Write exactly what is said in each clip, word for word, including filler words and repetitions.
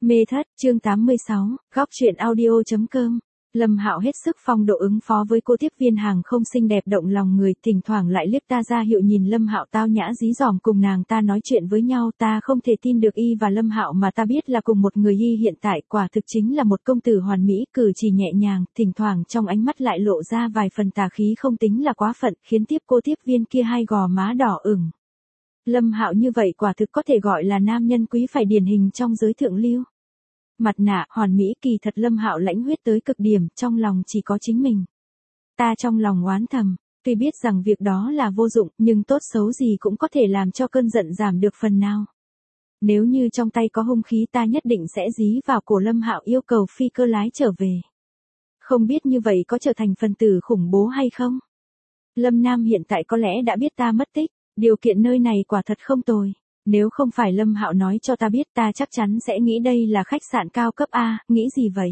Mê thất, chương tám mươi sáu, góc truyện audio chấm com. Lâm Hạo hết sức phong độ ứng phó với cô tiếp viên hàng không xinh đẹp động lòng người, thỉnh thoảng lại liếc ta ra hiệu nhìn Lâm Hạo tao nhã dí dỏm cùng nàng ta nói chuyện với nhau. Ta không thể tin được y và Lâm Hạo mà ta biết là cùng một người. Y hiện tại quả thực chính là một công tử hoàn mỹ, cử chỉ nhẹ nhàng, thỉnh thoảng trong ánh mắt lại lộ ra vài phần tà khí không tính là quá phận, khiến tiếp cô tiếp viên kia hai gò má đỏ ửng. Lâm Hạo như vậy quả thực có thể gọi là nam nhân quý phải điển hình trong giới thượng lưu. Mặt nạ, hoàn mỹ, kỳ thật Lâm Hạo lãnh huyết tới cực điểm, trong lòng chỉ có chính mình. Ta trong lòng oán thầm, tuy biết rằng việc đó là vô dụng, nhưng tốt xấu gì cũng có thể làm cho cơn giận giảm được phần nào. Nếu như trong tay có hung khí ta nhất định sẽ dí vào cổ Lâm Hạo yêu cầu phi cơ lái trở về. Không biết như vậy có trở thành phần tử khủng bố hay không? Lâm Nam hiện tại có lẽ đã biết ta mất tích, điều kiện nơi này quả thật không tồi. Nếu không phải Lâm Hạo nói cho ta biết ta chắc chắn sẽ nghĩ đây là khách sạn cao cấp A, nghĩ gì vậy?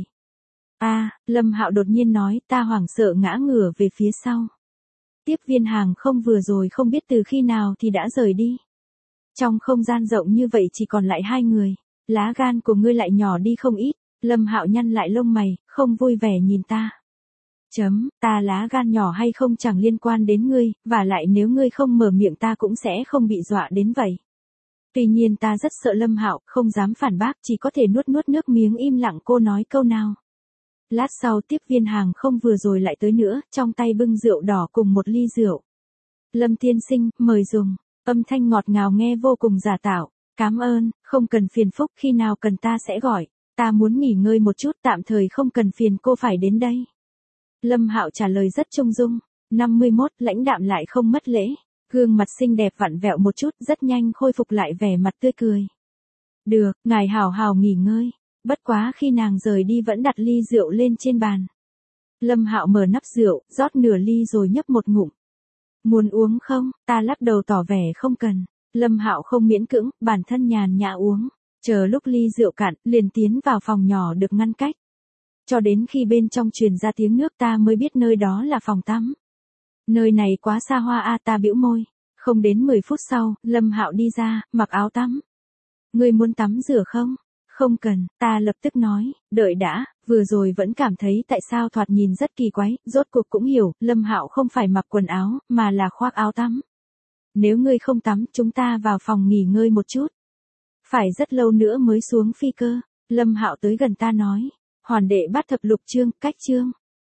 A, Lâm Hạo đột nhiên nói, ta hoảng sợ ngã ngửa về phía sau. Tiếp viên hàng không vừa rồi không biết từ khi nào thì đã rời đi. Trong không gian rộng như vậy chỉ còn lại hai người, lá gan của ngươi lại nhỏ đi không ít. Lâm Hạo nhăn lại lông mày, không vui vẻ nhìn ta. Chấm, ta lá gan nhỏ hay không chẳng liên quan đến ngươi, và lại nếu ngươi không mở miệng ta cũng sẽ không bị dọa đến vậy. Tuy nhiên ta rất sợ Lâm Hạo, không dám phản bác, chỉ có thể nuốt nuốt nước miếng im lặng. Cô nói câu nào. Lát sau tiếp viên hàng không vừa rồi lại tới nữa, trong tay bưng rượu đỏ cùng một ly rượu. Lâm tiên sinh, mời dùng. Âm thanh ngọt ngào nghe vô cùng giả tạo. Cảm ơn, không cần phiền phúc, khi nào cần ta sẽ gọi. Ta muốn nghỉ ngơi một chút, tạm thời không cần phiền cô phải đến đây. Lâm Hạo trả lời rất trung dung. năm mươi mốt, lãnh đạm lại không mất lễ. Gương mặt xinh đẹp vặn vẹo một chút, rất nhanh khôi phục lại vẻ mặt tươi cười. Được, ngài hào hào nghỉ ngơi. Bất quá khi nàng rời đi vẫn đặt ly rượu lên trên bàn. Lâm Hạo mở nắp rượu, rót nửa ly rồi nhấp một ngụm. Muốn uống không? Ta lắc đầu tỏ vẻ không cần. Lâm Hạo không miễn cưỡng, bản thân nhàn nhã uống. Chờ lúc ly rượu cạn, liền tiến vào phòng nhỏ được ngăn cách. Cho đến khi bên trong truyền ra tiếng nước ta mới biết nơi đó là phòng tắm. Nơi này quá xa hoa a, ta bĩu môi. Không đến mười phút sau, Lâm Hạo đi ra, mặc áo tắm. Ngươi muốn tắm rửa không? Không cần, ta lập tức nói, đợi đã, vừa rồi vẫn cảm thấy tại sao thoạt nhìn rất kỳ quái, rốt cuộc cũng hiểu, Lâm Hạo không phải mặc quần áo, mà là khoác áo tắm. Nếu ngươi không tắm, chúng ta vào phòng nghỉ ngơi một chút. Phải rất lâu nữa mới xuống phi cơ. Lâm Hạo tới gần ta nói, Hoàn đệ bắt thập lục chương, cách chương.